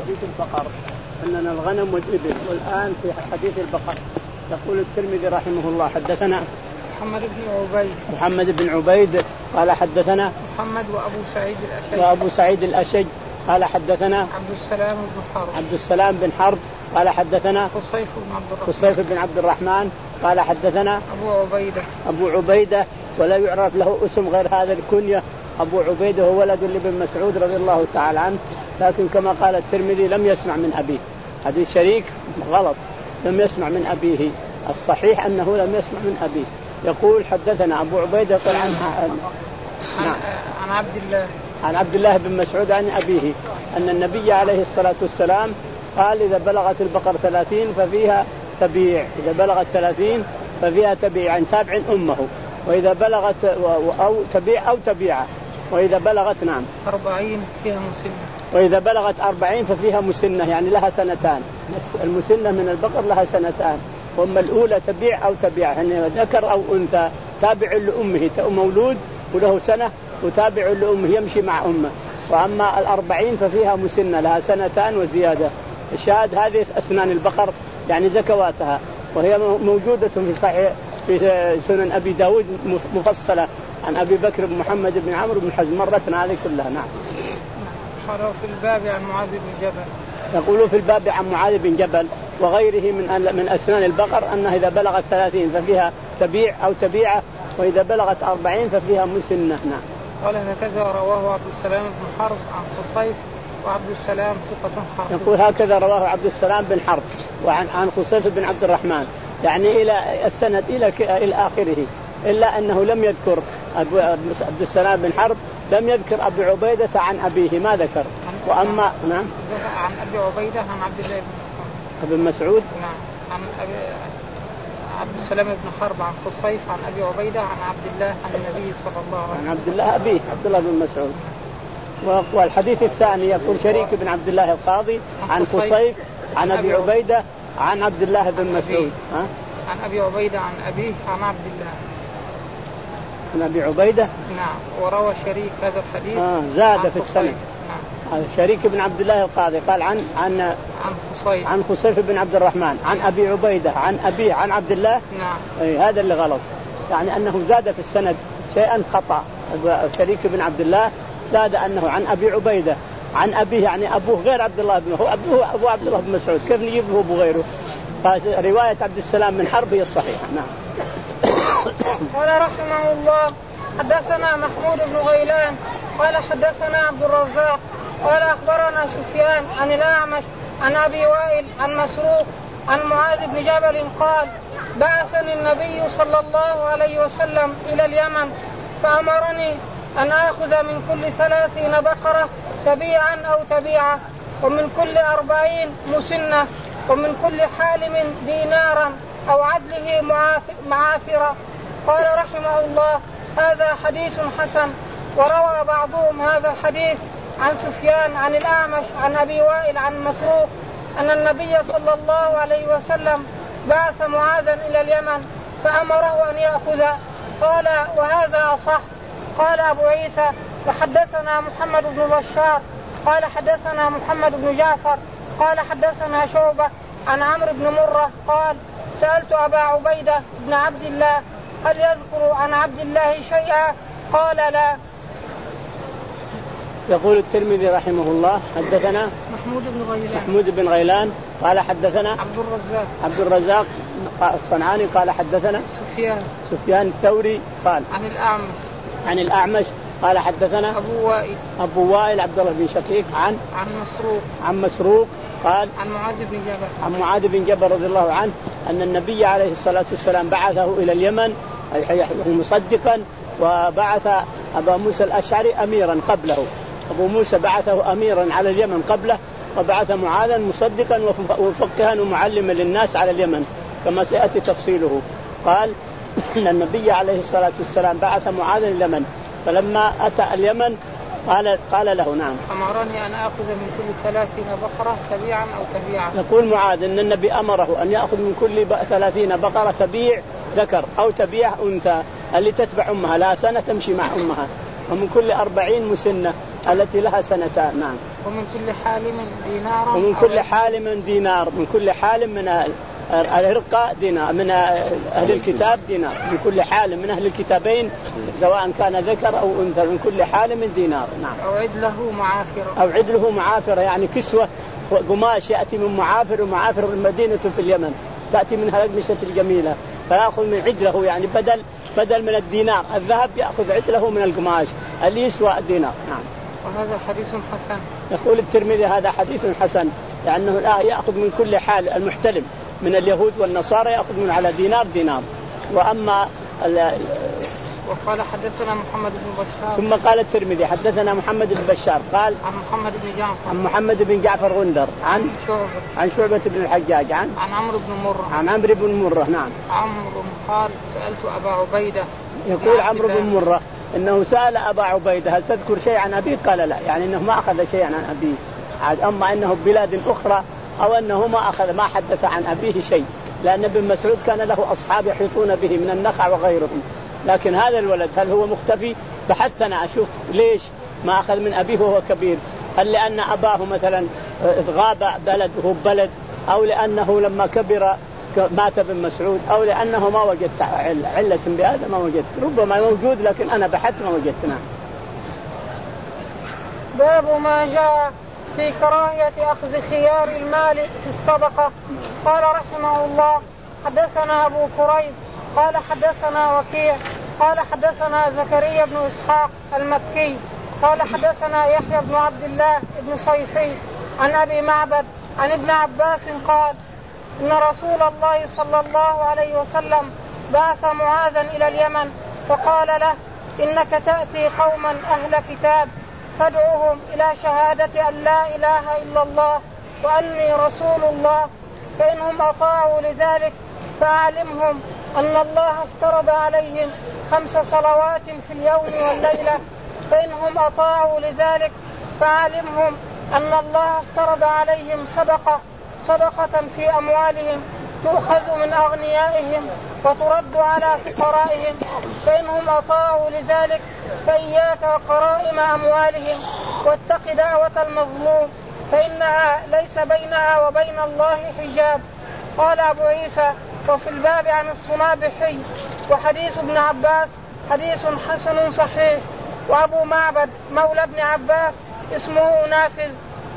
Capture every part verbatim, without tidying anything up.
حديث البقر أننا الغنم والإبل، والآن في حديث البقر. يقول الترمذي رحمه الله حدثنا محمد بن عبيد محمد بن عبيد قال حدثنا محمد وأبو سعيد الأشج وأبو سعيد الأشج قال حدثنا عبد السلام بن حرب عبد السلام بن حرب قال حدثنا قصيف بن عبد الرحمن قصيف بن عبد الرحمن قال حدثنا أبو عبيدة أبو عبيدة ولا يعرف له اسم غير هذا الكنية. أبو عبيدة هو ولد لابن مسعود رضي الله تعالى عنه، لكن كما قال الترمذي لم يسمع من أبيه. حديث شريك غلط، لم يسمع من أبيه، الصحيح أنه لم يسمع من أبيه. يقول حدثنا أبو عبيدة قال عن عن, عن عبد الله عن عبد الله بن مسعود عن أبيه أن النبي عليه الصلاة والسلام قال إذا بلغت البقر ثلاثين ففيها تبيع، إذا بلغت ثلاثين ففيها تبيع عن تابع أمه، وإذا بلغت أو تبيع أو تبيعة، وإذا بلغت نعم أربعين فيها مسنة، وإذا بلغت أربعين ففيها مسنة يعني لها سنتان. المسنة من البقر لها سنتان، وأما الأولى تبيع أو تبيع يعني ذكر أو أنثى تابع لأمه مولود وله سنة وتابع لأمه يمشي مع أمه. وأما الأربعين ففيها مسنة لها سنتان وزيادة. الشاهد هذه أسنان البقر يعني زكواتها، وهي موجودة في صحيح في سنن أبي داود مفصلة عن أبي بكر بن محمد بن عمرو بن حزم مرتنا هذه كلها. نعم. قالوا في الباب عن معاذ بن جبل يقولوا في الباب عن معاذ بن جبل وغيره من من أسنان البقر أنها إذا بلغت ثلاثين ففيها تبيع أو تبيعة، وإذا بلغت أربعين ففيها مسنة. نعم. قال هكذا رواه عبد السلام بن حرب عن قصيف وعبد السلام ثقة حافظ. يقول هكذا رواه عبد السلام بن حرب وعن عن قصيف بن عبد الرحمن يعني إلى السند إلى إلى آخره، إلا أنه لم يذكر أبو عبد السلام بن حرب لم يذكر أبو عبيدة عن أبيه ما ذكر. وأما نعم عن أبي عبيدة عن عبد الله بن مسعود نعم عن أبي عبد السلام بن حرب عن قصيف عن أبي عبيدة عن عبد الله عن النبي صلى الله عليه وسلم عن عبد الله أبيه عبد الله بن مسعود. والحديث الثاني يقول شريك بن عبد الله القاضي عن قصيف عن أبي عبيدة عن عبد الله بن مسعود ها؟ عن أبي عبيدة عن أبيه عن عبد الله عن أبي عبيدة. نعم. وروى شريك هذا الحديث آه زاد في السنة. نعم. شريك بن عبد الله القاضي قال عن عن عن قصيف عن قصيف بن عبد الرحمن عن أبي عبيدة عن أبيه عن عبد الله. نعم. أي هذا اللي غلط، يعني أنه زاد في السند شيئا خطأ. شريك بن عبد الله زاد أنه عن أبي عبيدة عن أبيه يعني أبوه غير عبد الله بن هو أبوه أبو عبد الله بن مسعود، كيف نجيبه أبو غيره؟ فرواية عبد السلام بن حرب هي الصحيحة. نعم. قال رحمه الله حدثنا محمود بن غيلان قال حدثنا عبد الرزاق قال أخبرنا سفيان عن الأعمش عن أبي وائل عن مسروق عن معاذ بن جبل قال بعثني النبي صلى الله عليه وسلم إلى اليمن فأمرني أن آخذ من كل ثلاثين بقرة تبيعا أو تبيعة، ومن كل أربعين مسنة، ومن كل حالم دينارا أو عدله معافرة. قال رحمه الله هذا حديث حسن. وروى بعضهم هذا الحديث عن سفيان عن الأعمش عن أبي وائل عن مسروق أن النبي صلى الله عليه وسلم بعث معاذا إلى اليمن فأمره أن يأخذ. قال وهذا أصح. قال أبو عيسى وحدثنا محمد بن بشار قال حدثنا محمد بن جعفر قال حدثنا شعبة عن عمرو بن مرة قال سألت أبا عبيدة بن عبد الله هل يذكر عن عبد الله شيئا؟ قال لا. يقول الترمذي رحمه الله حدثنا محمود بن غيلان محمود بن غيلان قال حدثنا عبد الرزاق عبد الرزاق الصنعاني قال حدثنا سفيان سفيان الثوري قال عن الأعمش عن الأعمش قال حدثنا أبو وائل أبو وائل عبد الله بن شقيق عن عن مسروق عن مسروق قال عن معاذ بن جبل عن معاذ بن جبل رضي الله عنه أن النبي عليه الصلاة والسلام بعثه إلى اليمن مصدقا، وبعث أبا موسى الأشعري أميرا قبله. أبو موسى بعثه أميرا على اليمن قبله، وبعث معاذا مصدقا وفقها ومعلما للناس على اليمن كما سيأتي تفصيله. قال أن النبي عليه الصلاة والسلام بعث معاذا إلى اليمن، فلما أتى اليمن قال قال له نعم أمرني أن أخذ من كل ثلاثين بقرة تبيعا أو تبيعا. يقول معاذ أن النبي أمره أن يأخذ من كل ثلاثين بقرة تبيع ذكر أو تبيع أنثى اللي تتبع أمها لا سنة تمشي مع أمها، ومن كل أربعين مسنة التي لها سنتان. نعم. ومن كل حالم دينار ومن كل حالم دينار من كل حالم من الرقة دينار من أهل الكتاب دينار من كل حالم من أهل الكتابين سواء كان ذكر أو أنثى من كل حالم دينار. نعم. أو عدله معافرة أو عدله معافرة يعني كسوة قماش يأتي من معافر ومعافر المدينة في اليمن تأتي منها الأقمشة الجميلة فيأخذ من عدله يعني بدل بدل من الدينار الذهب يأخذ عدله من القماش اللي يسوى الدينار. نعم. وهذا حديث حسن. يقول الترمذي هذا حديث حسن لأنه الآن يأخذ من كل حال المحتلم من اليهود والنصارى يأخذ من على دينار دينار. وأما وقال حدثنا محمد بن بشار ثم قال الترمذي حدثنا محمد بن بشار قال عن محمد بن جعفر عن محمد بن جعفر غندر عن شعبة عن شعبة بن الحجاج عن عن عمرو بن مرة عن عمرو بن مرة. نعم. عمرو قال سألت أبا عبيدة يقول عمرو بن مرة إنه سأل أبا عبيدة هل تذكر شيء عن أبيه قال لا يعني إنه ما أخذ شيء عن أبيه عاد أما إنه بلاد أخرى أو أنه ما أخذ ما حدث عن أبيه شيء لأن ابن مسعود كان له أصحاب يحيطون به من النخع وغيرهم لكن هذا الولد هل هو مختفي بحثنا أشوف ليش ما أخذ من أبيه وهو كبير هل لأن أباه مثلا غاب بلد وهو بلد أو لأنه لما كبر مات ابن مسعود أو لأنه ما وجدت علة بهذا ما وجدت ربما موجود لكن أنا بحثت ما وجدتنا. باب ما جاء في كراهية أخذ خيار المال في الصدقة. قال رحمه الله حدثنا أبو كريب قال حدثنا وكيع قال حدثنا زكريا بن إسحاق المكي قال حدثنا يحيى بن عبد الله بن صيفي عن أبي معبد عن ابن عباس قال إن رسول الله صلى الله عليه وسلم بعث معاذا إلى اليمن فقال له إنك تأتي قوما أهل كتاب فادعوهم إلى شهادة أن لا إله إلا الله وأني رسول الله فإنهم أطاعوا لذلك فأعلمهم أن الله افترض عليهم خمس صلوات في اليوم والليلة فإنهم أطاعوا لذلك فأعلمهم أن الله افترض عليهم صدقة صدقة في أموالهم تؤخذ من أغنيائهم وترد على فقرائهم فإنهم أطاعوا لذلك فإياك وقرائم أموالهم واتق دعوة المظلوم فإنها ليس بينها وبين الله حجاب. قال أبو عيسى وفي الباب عن الصنابحي وحديث ابن عباس حديث حسن صحيح. وأبو معبد مولى ابن عباس اسمه نافذ.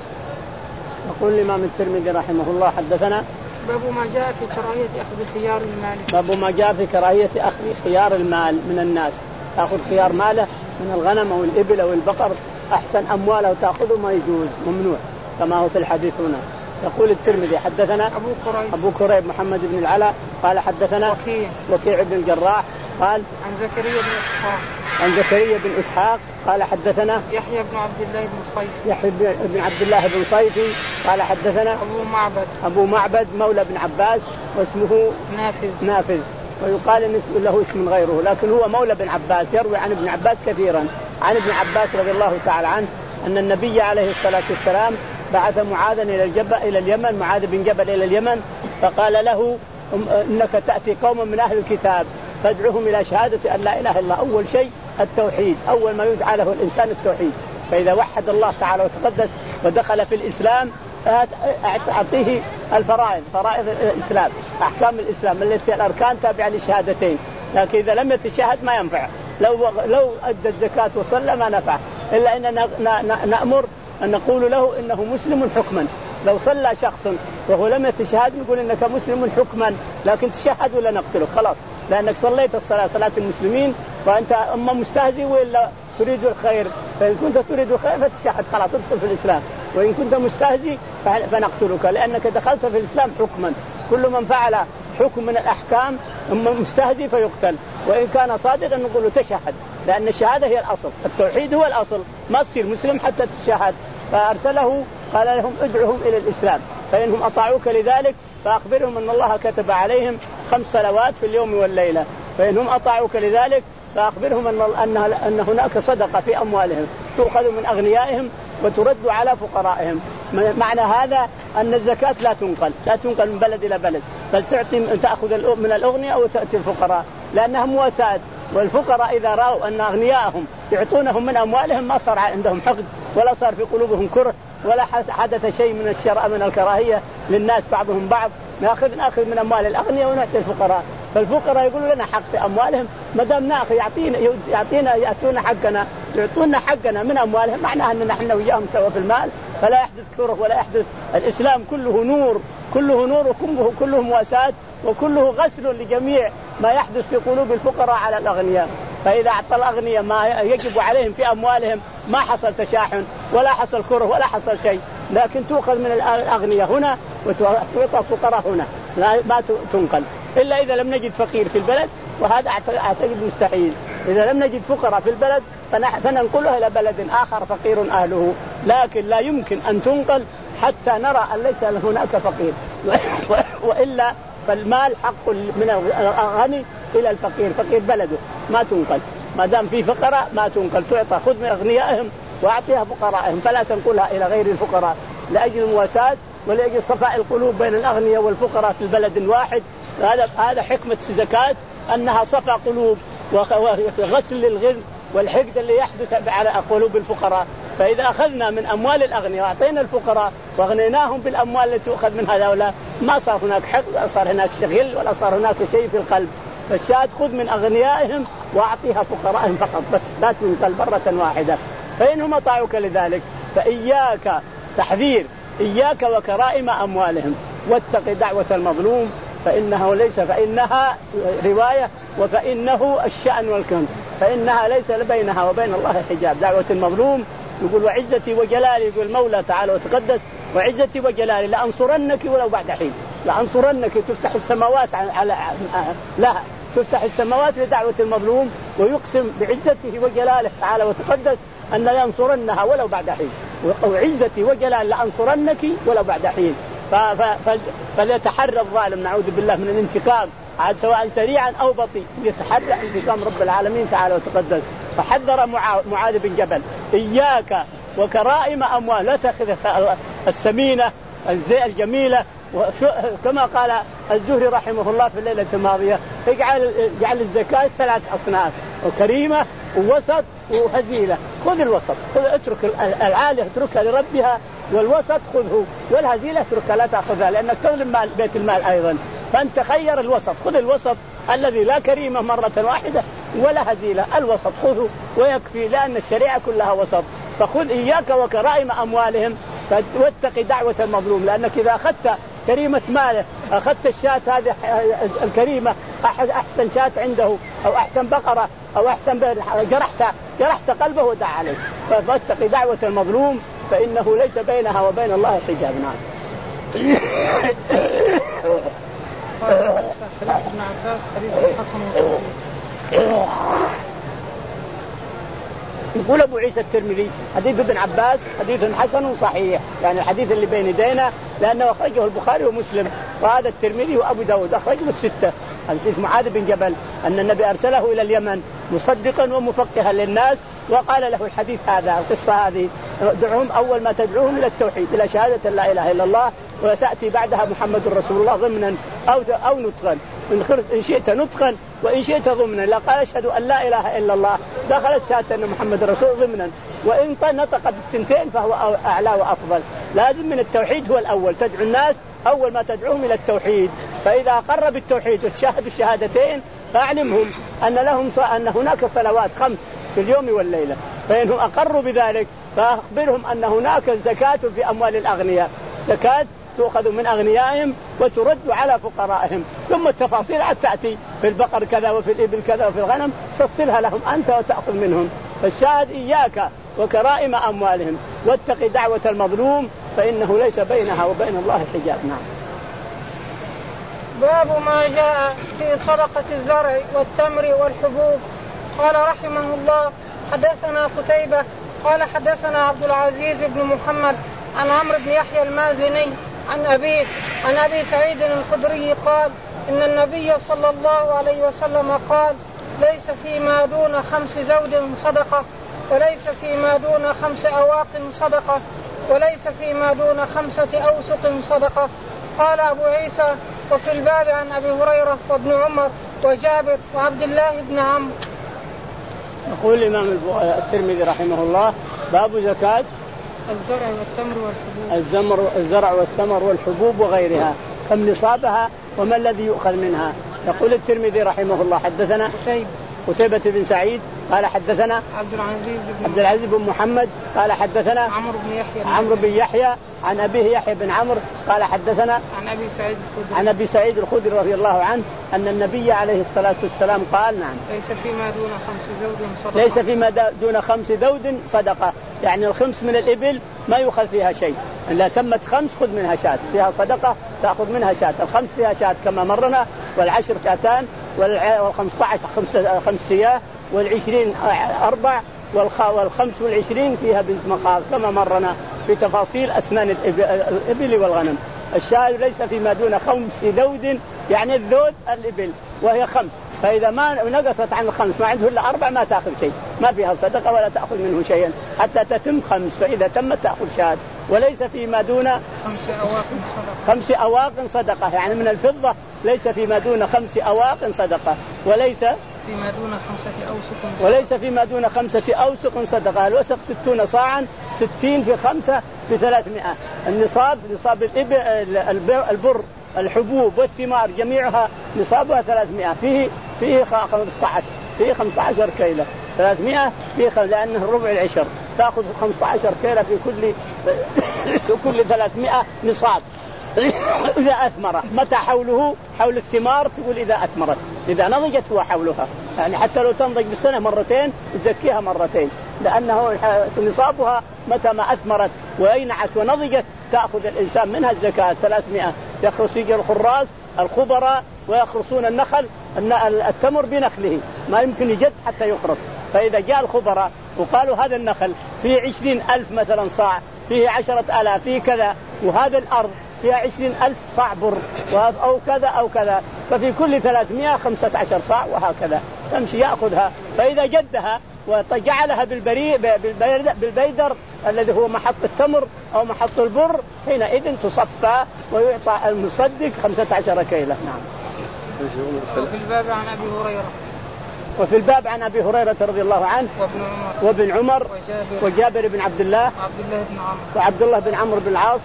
يقول الإمام الترمذي رحمه الله حدثنا باب ما جاء في كراهية أخذ خيار المال. باب ما جاء في كراهية أخذ خيار المال من الناس تأخذ خيار ماله من الغنم أو الإبل أو البقر أحسن أمواله تأخذه ما يجوز ممنوع كما هو في الحديث هنا. يقول الترمذي حدثنا أبو كريب أبو كريب محمد بن العلاء قال حدثنا وكيع وكيع بن الجراح قال عن زكريا بن إسحاق عن زكريا بن إسحاق قال حدثنا يحيى بن عبد الله بن صيفي يحيى بن عبد الله بن صيفي قال حدثنا أبو معبد أبو معبد مولى بن عباس واسمه نافذ نافذ ويقال إن له اسم غيره لكن هو مولى بن عباس يروي عن ابن عباس كثيرا عن ابن عباس رضي الله تعالى عنه أن النبي عليه الصلاة والسلام بعث معاذا إلى الجبل إلى اليمن معاذ بن جبل إلى اليمن فقال له إنك تأتي قوما من أهل الكتاب فادعوهم إلى شهادة أن لا إله إلا الله. أول شيء التوحيد أول ما يدعى له الإنسان التوحيد فإذا وحد الله تعالى وتقدس ودخل في الإسلام أعطيه الفرائض فرائض الإسلام أحكام الإسلام التي الأركان تابعة للشهادتين لكن إذا لم يتشهد ما ينفع لو لو أدى الزكاة وصلى ما نفع إلا أننا نأمر أن نقول له إنه مسلم حكما. لو صلى شخص وهو لم يتشهد نقول إنك مسلم حكما لكن تشهد ولا نقتلك خلاص لأنك صليت الصلاة صلاة المسلمين وأنت أما مستهزئ ولا تريد الخير فإن كنت تريد الخير فتشهد خلاص تدخل في الإسلام وإن كنت مستهزئ فنقتلك لأنك دخلت في الإسلام حكما. كل من فعل حكم من الأحكام أما مستهزئ فيقتل وإن كان صادقا نقول له تشهد لأن الشهادة هي الأصل التوحيد هو الأصل ما تصير مسلم حتى تشهد. فأرسله قال لهم ادعوهم إلى الإسلام فإنهم أطاعوك لذلك فأخبرهم أن الله كتب عليهم خمس صلوات في اليوم والليلة فإنهم أطاعوك لذلك فأخبرهم أن, أن, أن هناك صدقة في أموالهم تؤخذ من أغنيائهم وترد على فقرائهم. معنى هذا أن الزكاة لا تنقل لا تنقل من بلد إلى بلد بل تعطي تأخذ من الأغنياء وتأتي الفقراء لأنها مواساة والفقراء إذا رأوا أن أغنياءهم يعطونهم من أموالهم ما صار عندهم حقد ولا صار في قلوبهم كره ولا حدث شيء من الشرع من الكراهية للناس بعضهم بعض، ناخذ ناخذ من أموال الأغنياء ونعطي الفقراء. فالفقراء يقولوا لنا حق في أموالهم، ما دام ناخذ يعطينا يعطينا يأتونا حقنا يعطونا حقنا من أموالهم، معناها أن نحن وياهم سوا في المال، فلا يحدث كره ولا يحدث. الإسلام كله نور، كله نور وكله كله مواساة وكله غسل لجميع ما يحدث في قلوب الفقراء على الأغنياء. فإذا أعطى الأغنياء ما يجب عليهم في أموالهم ما حصل تشاحن ولا حصل كره ولا حصل شيء، لكن تؤخذ من الأغنياء هنا وتعطى الفقراء هنا، ما تنقل إلا إذا لم نجد فقير في البلد، وهذا أعتقد مستحيل. إذا لم نجد فقراء في البلد فننقله إلى بلد آخر فقير أهله، لكن لا يمكن أن تنقل حتى نرى أن ليس هناك فقير، وإلا فالمال حق من الغني إلى الفقير، فقير بلده ما تنقل، ما دام في فقراء ما تنقل، تعطى خذ من أغنيائهم وأعطيها فقرائهم، فلا تنقلها إلى غير الفقراء لأجل المواساة ولأجل صفاء القلوب بين الأغنياء والفقراء في البلد الواحد. هذا هذا حكمة الزكاة، أنها صفاء قلوب وغسل للغل والحقد اللي يحدث على قلوب الفقراء. فإذا أخذنا من أموال الأغنياء وأعطينا الفقراء وأغنيناهم بالأموال التي تؤخذ من هؤلاء ما صار هناك حقد ولا صار هناك شغل ولا صار هناك شيء في القلب. فالشاهد خذ من أغنيائهم وأعطيها فقراءهم فقط بس، لا تنقل مرة واحدة. فإنهم أطاعوك لذلك فإياك تحذير، إياك وكرائم أموالهم، واتق دعوة المظلوم فإنه ليس فإنها رواية وفإنه الشأن والكرم، فإنها ليس بينها وبين الله حجاب. دعوة المظلوم يقول وعزتي وجلالي، يقول المولى تعالى وتقدس وعزتي وجلالي لأنصرنك ولو بعد حين، لأنصرنك تفتح السماوات على لها، تفتح السماوات لدعوة المظلوم، ويقسم بعزته وجلاله تعالى وتقدس أن لينصرنها ولو بعد حين، وعزتي وجلال لأنصرنك ولو بعد حين. فليتحرى الظالم نعوذ بالله من الانتقام عاد سواء سريعا أو بطيء، يتحرى انتقام رب العالمين تعالى وتقدس. فحذر معاذ بن جبل إياك وكرائم أموال، لا تأخذ السمينة الزي الجميلة، كما قال الزهري رحمه الله في الليلة الماضية اجعل اجعل الزكاة ثلاث أصناف، وكريمة ووسط وهزيلة. خذ الوسط، خذ اترك العالية اتركها لربها، والوسط خذه، والهزيلة اتركها لا تأخذها لأنك تظلم مال بيت المال أيضا. فأنت خير الوسط، خذ الوسط الذي لا كريمة مرة واحدة ولا هزيلة، الوسط خذه ويكفي، لأن الشريعة كلها وسط. فخذ إياك وكرائم أموالهم واتق دعوة المظلوم، لأنك إذا أخذت كريمة ماله، أخذت الشاة هذه الكريمة أحسن شاة عنده أو أحسن بقرة أو أحسن جرحت جرحت قلبه ودع عليه. فاتق دعوة المظلوم فإنه ليس بينها وبين الله حجاب. نعم. يقول أبو عيسى الترمذي حديث ابن عباس حديث حسن صحيح، يعني الحديث اللي بين يدينا لأنه أخرجه البخاري ومسلم وهذا الترمذي وأبو داود أخرجه الستة. حديث معاذ بن جبل أن النبي أرسله إلى اليمن مصدقا ومفقها للناس، وقال له الحديث هذا القصة هذه دعهم أول ما تدعوهم إلى التوحيد إلى شهادة لا إله إلا الله وتأتي بعدها محمد رسول الله ضمنا أو أو نطقا، إن شئت نطقا وإن شئت ضمنا. لا قال أشهد أن لا إله إلا الله دخلت شهادة أن محمد رسول ضمنا، وإن نطق بالسنتين فهو أعلى وأفضل. لازم من التوحيد هو الأول، تدعو الناس أول ما تدعوهم إلى التوحيد. فإذا أقر بالتوحيد وتشاهدوا الشهادتين فأعلمهم أن لهم أن هناك صلوات خمس في اليوم والليلة، فإنهم أقروا بذلك فأخبرهم أن هناك زكاة في أموال الأغنياء، زكاة تؤخذ من أغنيائهم وترد على فقرائهم، ثم التفاصيل عاد تأتي في البقر كذا وفي الإبل كذا وفي الغنم تصلها لهم أنت وتأخذ منهم. فالشاهد إياك وكرائم أموالهم واتق دعوة المظلوم فإنه ليس بينها وبين الله حجاب. نعم. باب ما جاء في صدقة الزرع والتمر والحبوب. قال رحمه الله حدثنا قتيبة قال حدثنا عبد العزيز بن محمد عن عمرو بن يحيى المازني عن أبيه عن أبي سعيد الخدري قال إن النبي صلى الله عليه وسلم قال ليس فيما دون خمس زوج صدقة، وليس فيما دون خمس أواق صدقة، وليس فيما دون خمسة أوسق صدقة. قال أبو عيسى وفي الباب عن أبي هريرة وابن عمر وجابر وعبد الله بن عمرو. يقول الإمام الترمذي رحمه الله باب زكاة الزرع والتمر والحبوب. الزمر الزرع والثمر والحبوب وغيرها كم نصابها وما الذي يؤخذ منها. يقول الترمذي رحمه الله حدثنا قتيبة قتيبة بن سعيد قال حدثنا عبد العزيز بن عبد العزيز بن محمد قال حدثنا عمرو بن يحيى عمرو بن يحيى عن أبيه يحيى بن عمرو قال حدثنا عن أبي سعيد الخدري عن أبي سعيد الخدري رضي الله عنه أن النبي عليه الصلاة والسلام قال نعم ليس فيما دون خمس زود صدقة. ليس فيما دون خمس ذود صدقة، يعني الخمس من الإبل ما يؤخذ فيها شيء، إن لا تمت خمس خذ منها شاة فيها صدقة تأخذ منها شاة، الخمس فيها شاة كما مرنا، والعشر شاتان، والخمسة عشر خمس خمس سياه، والعشرين أربع، والخمس والعشرين فيها بنت مخاض كما مرنا في تفاصيل أسنان الإبل والغنم. الشاة ليس فيما دون خمس ذود، يعني الذود الإبل وهي خمس، فإذا ما نقصت عن الخمس ما عنده إلا أربع ما تأخذ شيء، ما فيها صدقة ولا تأخذ منه شيئا حتى تتم خمس، فإذا تمت تأخذ شاة. وليس فيما دون خمس أواق صدقة. خمس أواق صدقة، يعني من الفضة ليس فيما دون خمس أواق صدقة، وليس فيما دون خمسة أوسق وليس فيما دون خمسة أوسق صدقة. الوسق ستون صاعا، ستين في خمسة بثلاثمائة. النصاب نصاب البر, البر الحبوب والثمار جميعها نصابها ثلاثمائة، فيه فيه خمسة عشر فيه خمسة عشر كيلة، ثلاثمائة فيه خم... لأنه ربع العشر تأخذ خمسة عشر كيلة في كل في كل ثلاثمائة نصاب. إذا أثمر متى حوله حول الثمار تقول إذا أثمرت، إذا نضجت هو حولها، يعني حتى لو تنضج بالسنة مرتين تزكيها مرتين، لأنه نصابها متى ما أثمرت وأينعت ونضجت تأخذ الإنسان منها الزكاة. ثلاثمائة يخرص يجي الخراس الخبراء ويخرصون النخل التمر بنخله، ما يمكن يجد حتى يخرص، فإذا جاء الخبراء وقالوا هذا النخل فيه عشرين ألف مثلا صاع، فيه عشرة آلاف، فيه كذا، وهذا الأرض فيها عشرين ألف صاع بر أو كذا أو كذا، ففي كل ثلاثمائة خمسة عشر صاع وهكذا تمشي يأخذها. فإذا جدها وجعلها بالبري بالبيدر الذي هو محط التمر أو محط البر، حينئذ تصفى ويعطى المصدق خمسة عشر كيلة. نعم. وفي الباب عن أبي هريرة وفي الباب عن أبي هريرة رضي الله عنه وابن عمر, وابن عمر وجابر, وجابر بن عبد الله وعبد الله بن عمرو وعبد الله بن عمرو بن العاص.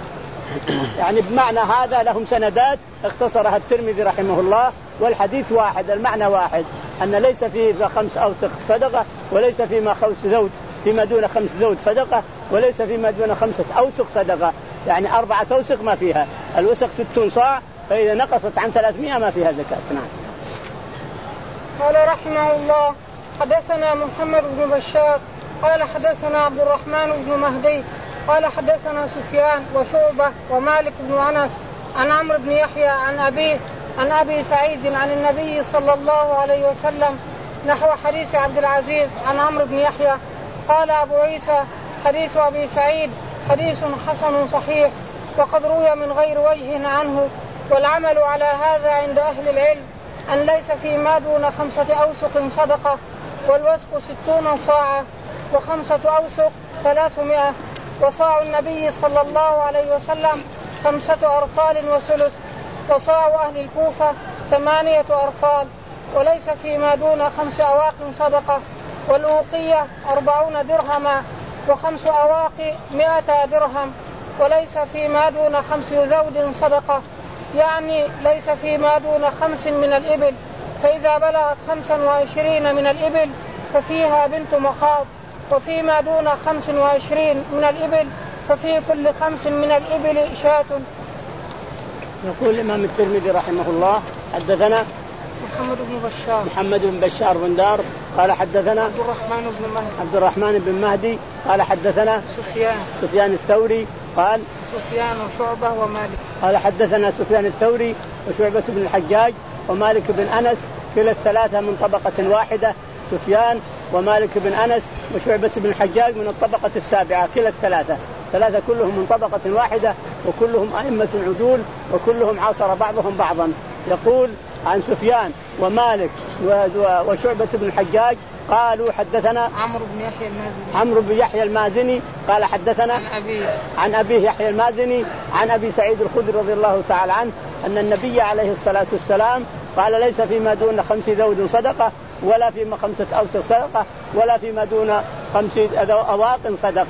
يعني بمعنى هذا لهم سندات اختصرها الترمذي رحمه الله، والحديث واحد، المعنى واحد، أن ليس فيه خمس أوسق صدقة، وليس فيما خمس زود فيما دون خمس زود صدقة، وليس فيما دون خمسة أوسق صدقة، يعني أربعة أوسق ما فيها، الوسق ستون صاع، فإذا نقصت عن ثلاثمائة ما فيها زكاة. نعم. قال رحمه الله حدثنا محمد بن بشار قال حدثنا عبد الرحمن بن مهدي قال حدثنا سفيان وشعبة ومالك بن أنس عن عمرو بن يحيى عن أبيه عن أبي سعيد عن النبي صلى الله عليه وسلم نحو حديث عبد العزيز عن عمرو بن يحيى. قال أبو عيسى حديث أبي سعيد حديث حسن صحيح، وقد روي من غير وجه عنه، والعمل على هذا عند أهل العلم أن ليس فيما دون خمسة أوسق صدقة، والوسق ستون صاعا، وخمسة أوسق ثلاثمائة، وصاع النبي صلى الله عليه وسلم خمسة أرطال وثلث، وصاع أهل الكوفة ثمانية أرطال، وليس فيما دون خمس أواق صدقة، والأوقية أربعون درهما، وخمس أواق مائة درهم، وليس فيما دون خمس ذود صدقة، يعني ليس فيما دون خمس من الإبل، فإذا بلغت خمسا وعشرين من الإبل ففيها بنت مخاض، وفيما دون خمس وعشرين من الإبل ففي كل خمس من الإبل شاة. يقول الإمام الترمذي رحمه الله حدثنا محمد بن بشار محمد بن بشار بن دار قال حدثنا عبد الرحمن بن مهدي عبد الرحمن بن مهدي قال حدثنا سفيان سفيان الثوري قال سفيان وشعبة ومالك قال حدثنا سفيان الثوري وشعبة بن الحجاج ومالك بن أنس، كلا الثلاثة من طبقة واحدة، سفيان ومالك بن أنس وشعبة بن الحجاج من الطبقة السابعة، كلا الثلاثة ثلاثة كلهم من طبقة واحدة، وكلهم أئمة عدول، وكلهم عاصر بعضهم بعضا. يقول عن سفيان ومالك وشعبة بن الحجاج قالوا حدثنا عمرو بن يحيى المازني عمرو بن يحيى المازني قال حدثنا عن أبيه عن أبيه يحيى المازني عن أبي سعيد الخدري رضي الله تعالى عنه أن النبي عليه الصلاة والسلام قال ليس فيما دون خمس ذود صدقة، ولا فيما خمسة أوسق صدقة، ولا فيما دون خمس أواق صدقة،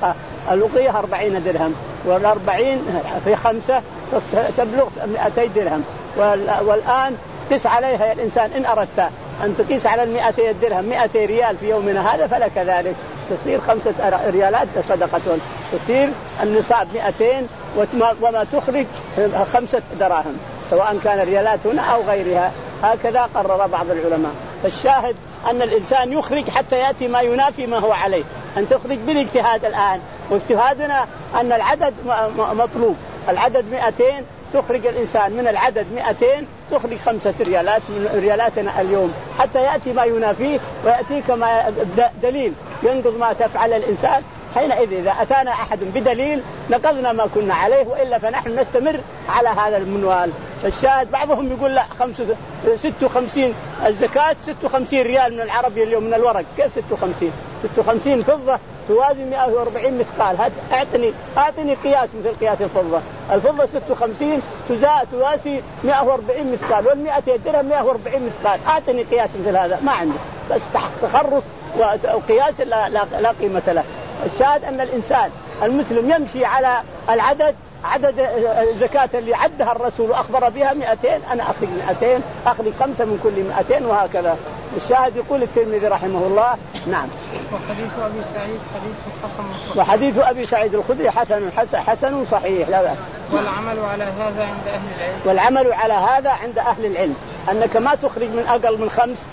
الوقية أربعين درهم، والأربعين في خمسة تبلغ مئتي درهم. والآن قس عليها يا الإنسان إن أردت أن تقيس على المئتي الدرهم مئتي ريال في يومنا هذا فلك ذلك، تصير خمسة ريالات صدقة، تصير النصاب مئتين وما تخرج خمسة دراهم سواء كان ريالات هنا أو غيرها. هكذا قرر بعض العلماء. فالشاهد أن الإنسان يخرج حتى يأتي ما ينافي ما هو عليه، أن تخرج بالاجتهاد الآن، واجتهادنا أن العدد مطلوب، العدد مئتين تخرج الإنسان من العدد مئتين تخرج خمسة ريالات من ريالاتنا اليوم حتى يأتي ما ينافيه ويأتيك ما دليل ينقض ما تفعل الإنسان. حينئذ إذا أتانا أحد بدليل نقضنا ما كنا عليه، وإلا فنحن نستمر على هذا المنوال. فالشاهد بعضهم يقول لا خمسة ستة وخمسين الزكاة ستة وخمسين ريال من العربي اليوم من الورق. كيف ستة وخمسين؟ ستة وخمسين فضة توازي مئة وأربعين مثقال. هات أعطني أعطني قياس مثل قياس الفضة. الفضة ستة وخمسين توازي مئة وأربعين مثقال، والمئة درهم مئة وأربعين مثقال. أعطني قياس مثل هذا ما عندي، بس تخرص وقياس لا, لا, لا قيمة له. الشاهد أن الإنسان المسلم يمشي على العدد، عدد الزكاة اللي عدها الرسول وأخبر بها مئتين، أنا أخرج مئتين، أخرج خمسة من كل مئتين، وهكذا. الشاهد يقول الترمذي رحمه الله. نعم. وحديث أبي سعيد حديث حسن. وحديث أبي سعيد الخدري حسن حسن صحيح لا بأس. والعمل على هذا عند أهل العلم. والعمل على هذا عند أهل العلم أنك ما تخرج من أقل من خمس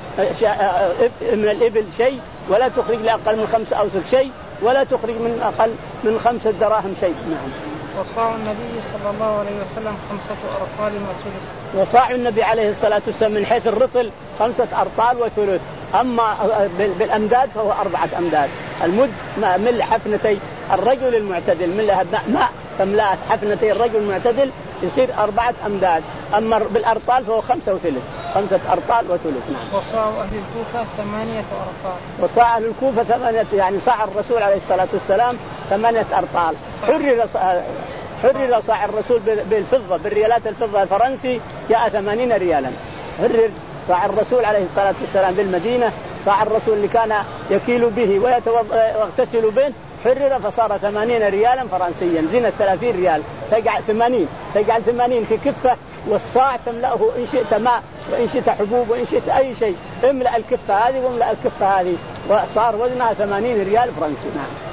من الإبل شيء، ولا تخرج لأقل من خمس أوسق شيء، ولا تخرج من أقل من خمسة دراهم شيء. نعم. وصاع النبي صلى الله عليه وسلم خمسة أرطال وثلث. وصاع النبي عليه الصلاة والسلام من حيث الرطل خمسة أرطال وثلث، أما بالأمداد فهو أربعة أمداد. المد مل حفنتي الرجل المعتدل، ملها ماء تملأت حفنتي الرجل المعتدل يصير أربعة أمداد، أما بالأرطال فهو خمسة وثلث، خمسة أرطال وثلث. نعم. وصاع أهل الكوفة ثمانية أرطال. وصاع أهل الكوفة ثمانية، يعني صاع الرسول عليه الصلاة والسلام ثمانية أرطال. حرر حرر صاع الرسول بالفضة بالريالات الفضة الفرنسي جاء ثمانين ريالا. حرر صاع الرسول عليه الصلاة والسلام بالمدينة، صاع الرسول اللي كان يكيل به ويغتسل به حرر فصار ثمانين ريالا فرنسيا، زينة ثلاثين ريال، تجعل ثمانين تجعل ثمانين في كفة، والصاع تملأه إن شئت ماء وإن شئت حبوب وإن شئت أي شيء، املأ الكفة هذه واملأ الكفة هذه، وصار وزنها ثمانين ريال فرنسي. نعم.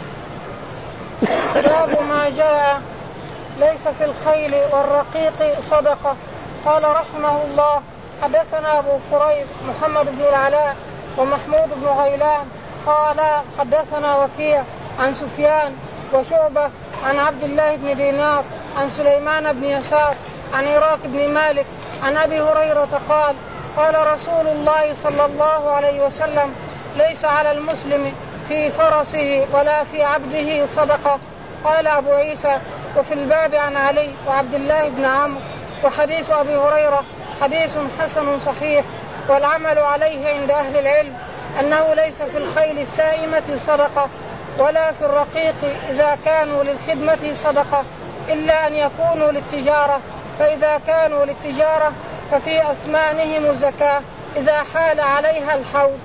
باب ما جاء ليس في الخيل والرقيق صدقة. قال رحمه الله حدثنا أبو قريب محمد بن العلاء ومحمود بن غيلان قال حدثنا وكيع عن سفيان وشعبة عن عبد الله بن دينار عن سليمان بن يسار عن عراك بن مالك عن أبي هريرة قال قال رسول الله صلى الله عليه وسلم ليس على المسلم في فرسه ولا في عبده صدقة. قال أبو عيسى وفي الباب عن علي وعبد الله بن عمرو. وحديث أبي هريرة حديث حسن صحيح، والعمل عليه عند أهل العلم أنه ليس في الخيل السائمة صدقة ولا في الرقيق إذا كانوا للخدمة صدقة، إلا أن يكونوا للتجارة، فإذا كانوا للتجارة ففي أثمانهم الزكاة إذا حال عليها الحول.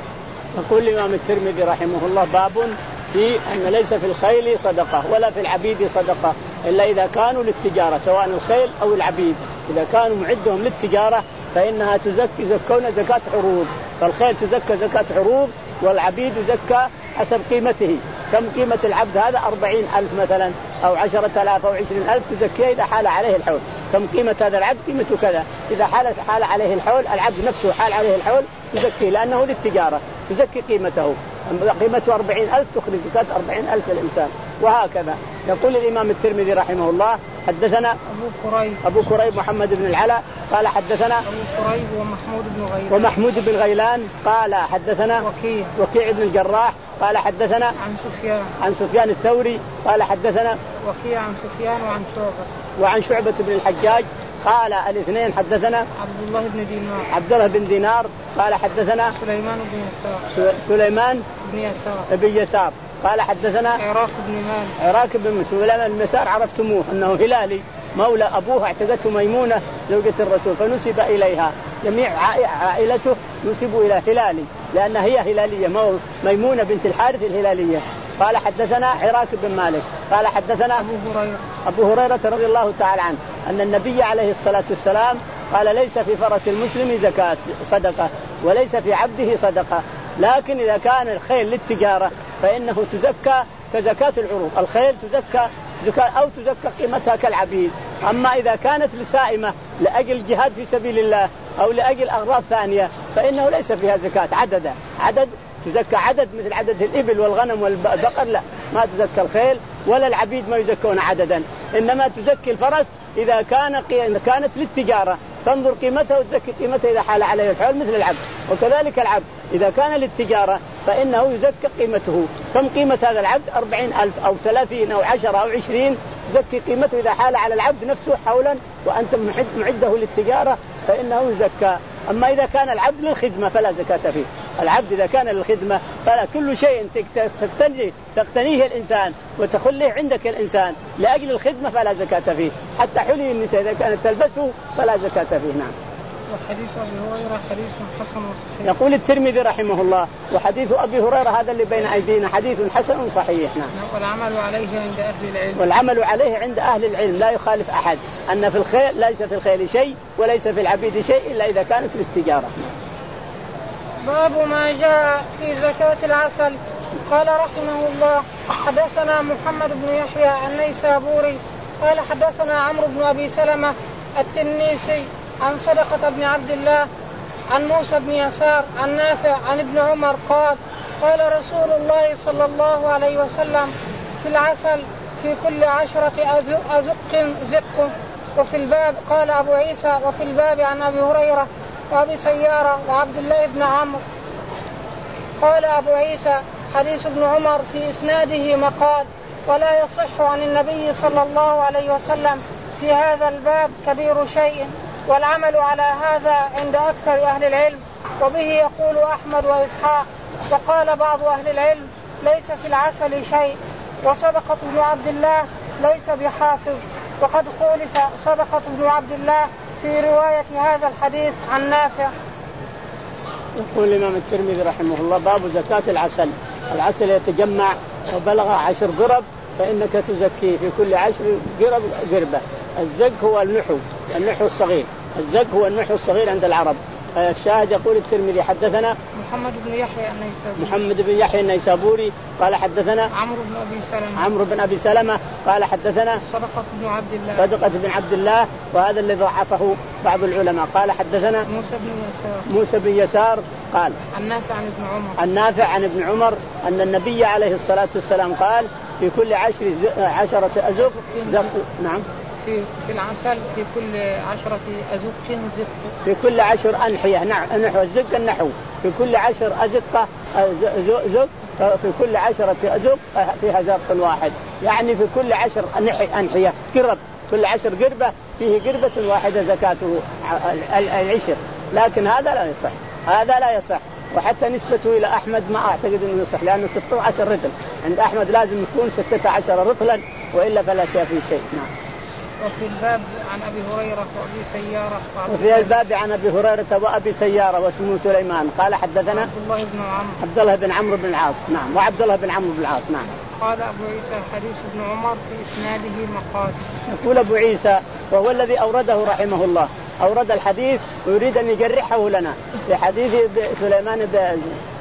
يقول الإمام الترمذي رحمه الله باب في أن ليس في الخيل صدقة ولا في العبيد صدقة إلا إذا كانوا للتجارة، سواء الخيل أو العبيد إذا كانوا معدهم للتجارة فإنها تزكي يزكون زكاة عروض. فالخيل تزكى زكاة عروض، والعبيد يزكى حسب قيمته. كم قيمة العبد هذا؟ أربعين ألف مثلا أو عشرة آلاف أو عشرين ألف، تزكيه إذا حال عليه الحول. كم قيمة هذا العبد؟ قيمته كذا. إذا حال حال عليه الحول العبد نفسه حال عليه الحول تزكيه لأنه للتجارة، تزكي قيمته. قيمته أربعين ألف تخرج زكاة أربعين ألف للإنسان، وهكذا. يقول الإمام الترمذي رحمه الله حدثنا أبو كريب أبو كريب محمد بن العلاء قال حدثنا أبو كريب ومحمود بن غيلان ومحمود بن غيلان قال حدثنا وكيع وكيع بن الجراح قال حدثنا عن سفيان عن سفيان الثوري قال حدثنا وكيع عن سفيان وعن شعبة وعن شعبة بن الحجاج قال الاثنين حدثنا عبد الله بن دينار عبد الله بن دينار قال حدثنا سليمان بن يسار سليمان بن يسار بن يسار قال حدثنا عراك بن مالك عراك بن سليمان بن يسار عرفتموه أنه هلالي مولى أبوه اعتقته ميمونة زوجة الرسول فنسب إليها، جميع عائلته نسبوا إلى هلالي لأن هي هلالية، ميمونة بنت الحارث الهلالية. قال حدثنا عراك بن مالك قال حدثنا أبو هريرة أبو هريرة رضي الله تعالى عنه أن النبي عليه الصلاة والسلام قال ليس في فرس المسلم زكاة صدقة وليس في عبده صدقة، لكن إذا كان الخيل للتجارة فإنه تزكى كزكاة العروض. الخيل تزكى زكاة أو تزكى قيمتها كالعبيد. أما إذا كانت لسائمة لأجل الجهاد في سبيل الله أو لأجل أغراض ثانية فإنه ليس فيها زكاة عددا عدد تزكى عدد مثل عدد الإبل والغنم والبقر، لا ما تزكى الخيل ولا العبيد ما يزكون عددا، إنما تزكي الفرس إذا كان كانت للتجارة تنظر قيمته وتزكي قيمته إذا حال عليه الحول مثل العبد. وكذلك العبد إذا كان للتجارة فإنه يزكى قيمته. كم قيمة هذا العبد؟ أربعين ألف أو ثلاثين أو عشرة أو عشرين، زكي قيمته إذا حال على العبد نفسه حولا وأنت معده للتجارة فإنه يزكى. أما إذا كان العبد للخدمة فلا زكاة فيه. العبد إذا كان للخدمة فلا كل شيء تقتنيه, تقتنيه الإنسان وتخليه عندك الإنسان لأجل الخدمة فلا زكاة فيه، حتى حلي النساء إذا كانت تلبسه فلا زكاة فيه. نعم. وحديث أبي هريرة حديث حسن وصحيح. يقول الترمذي رحمه الله وحديث أبي هريرة هذا اللي بين أيدينا حديث حسن صحيح. نعم. والعمل عليه عند أهل العلم. والعمل عليه عند أهل العلم لا يخالف أحد أن في الخيل ليس في الخيل شيء وليس في العبيد شيء إلا إذا كانت للتجارة. باب ما جاء في زكاة العسل. قال رحمه الله حدثنا محمد بن يحيى النيسابوري قال حدثنا عمرو بن أبي سلمة التنيسي عن صدقة بن عبد الله عن موسى بن يسار عن نافع عن ابن عمر قال قال رسول الله صلى الله عليه وسلم في العسل في كل عشرة أزق زق. وفي الباب قال أبو عيسى وفي الباب عن أبي هريرة وأبي سيارة وعبد الله بن عمرو. قال أبو عيسى حديث ابن عمر في إسناده مقال ولا يصح عن النبي صلى الله عليه وسلم في هذا الباب كبير شيء، والعمل على هذا عند أكثر أهل العلم، وبه يقول أحمد وإسحاق. وقال بعض أهل العلم ليس في العسل شيء، وصدقة بن عبد الله ليس بحافظ، وقد خولف صدقة بن عبد الله في رواية هذا الحديث عن نافع. يقول الإمام الترمذي رحمه الله باب زكاة العسل. العسل يتجمع وبلغ عشر ضرب فإنك تزكيه في كل عشر قرب قربة. الزق هو النحو النحو الصغير، الزق هو النحو الصغير عند العرب. الشاهد يقول الترمذي حدثنا محمد بن يحيى النيسابوري محمد بن يحيى النيسابوري قال حدثنا عمرو بن أبي سلمة عمرو بن أبي سلمة قال حدثنا صدقة بن عبد الله صدقة بن عبد الله وهذا اللي ضعفه بعض العلماء. قال حدثنا موسى بن يسار موسى بن يسار قال عن نافع عن ابن عمر عن نافع عن ابن عمر أن النبي عليه الصلاة والسلام قال في كل عشر عشرة أزق زق. نعم. في في العسل في كل عشرة أزق زق. في كل عشر أنحية نحو الزق النحو في كل عشر أزقة زق في كل عشرة أزق فيها زق واحد، يعني في كل عشر أنحية قرب كل عشر قربة فيه قربة واحدة زكاته العشر. لكن هذا لا يصح هذا لا يصح وحتى نسبته إلى أحمد ما أعتقد أنه يصح لأنه ستة عشر رطل عند أحمد لازم يكون ستة عشر رطلا وإلا فلا شيء فيه شيء. نعم. وفي الباب عن أبي هريرة وأبي سيارة وفي الباب عن أبي هريرة وأبي سيارة واسمه سليمان قال حدثنا عبد الله بن عمرو عبد الله بن عمرو بن العاص. نعم. وعبد الله بن عمرو بن العاص. نعم. قال أبو عيسى حديث ابن عمر في إسناده مقال. يقول أبو عيسى وهو الذي أورده رحمه الله أورد الحديث ويريد أن يجرحه لنا في حديث سليمان بن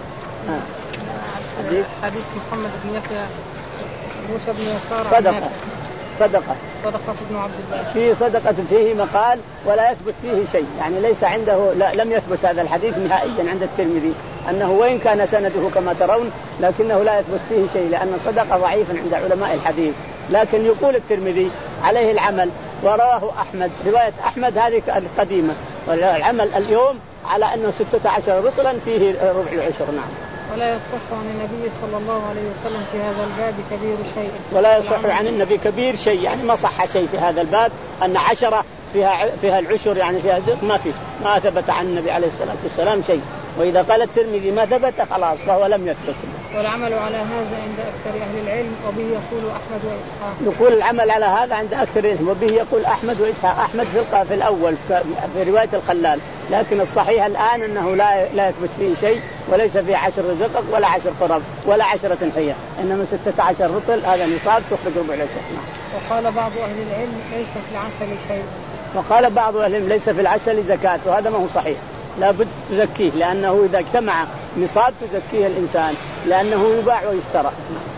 حديث حديث محمد بن يحيى موسى بن يسار صدقة صدقة صدقة ابن عبد الله في صدقة فيه مقال ولا يثبت فيه شيء، يعني ليس عنده لا لم يثبت هذا الحديث نهائيا عند الترمذي أنه وإن كان سنده كما ترون لكنه لا يثبت فيه شيء لأن صدقة ضعيف عند علماء الحديث. لكن يقول الترمذي عليه العمل ورواه أحمد رواية أحمد هذه القديمة والعمل اليوم على أنه ستة عشر رطلا فيه ربع العشر. نعم. ولا يصح عن النبي صلى الله عليه وسلم في هذا الباب كبير شيء. ولا يصح عن النبي كبير شيء يعني ما صح شيء في هذا الباب أن عشرة فيها فيها العشر يعني فيها ذق ما في ما ثبت عن النبي عليه الصلاة والسلام شيء. وإذا قال الترمذي ما ثبت خلاص فهو لم يثبت. والعمل على هذا عند أكثر أهل العلم وبه يقول أحمد وإسحاق. يقول العمل على هذا عند أكثرهم، وبه يقول أحمد وإسحاق. أحمد في في الأول في رواية الخلال، لكن الصحيح الآن أنه لا لا يثبت فيه شيء، وليس فيه عشر رزق ولا عشر قرب ولا عشرة حية، إنما ستة عشر رطل هذا نصاب تخرج ربع العشر. وقال بعض أهل العلم ليس في العسل شيء. وقال بعض أهل العلم ليس في العسل زكاة، وهذا ما هو صحيح، لا بد تزكيه، لأنه إذا اجتمع نصاب تزكيه الإنسان، لأنه يباع ويشترى.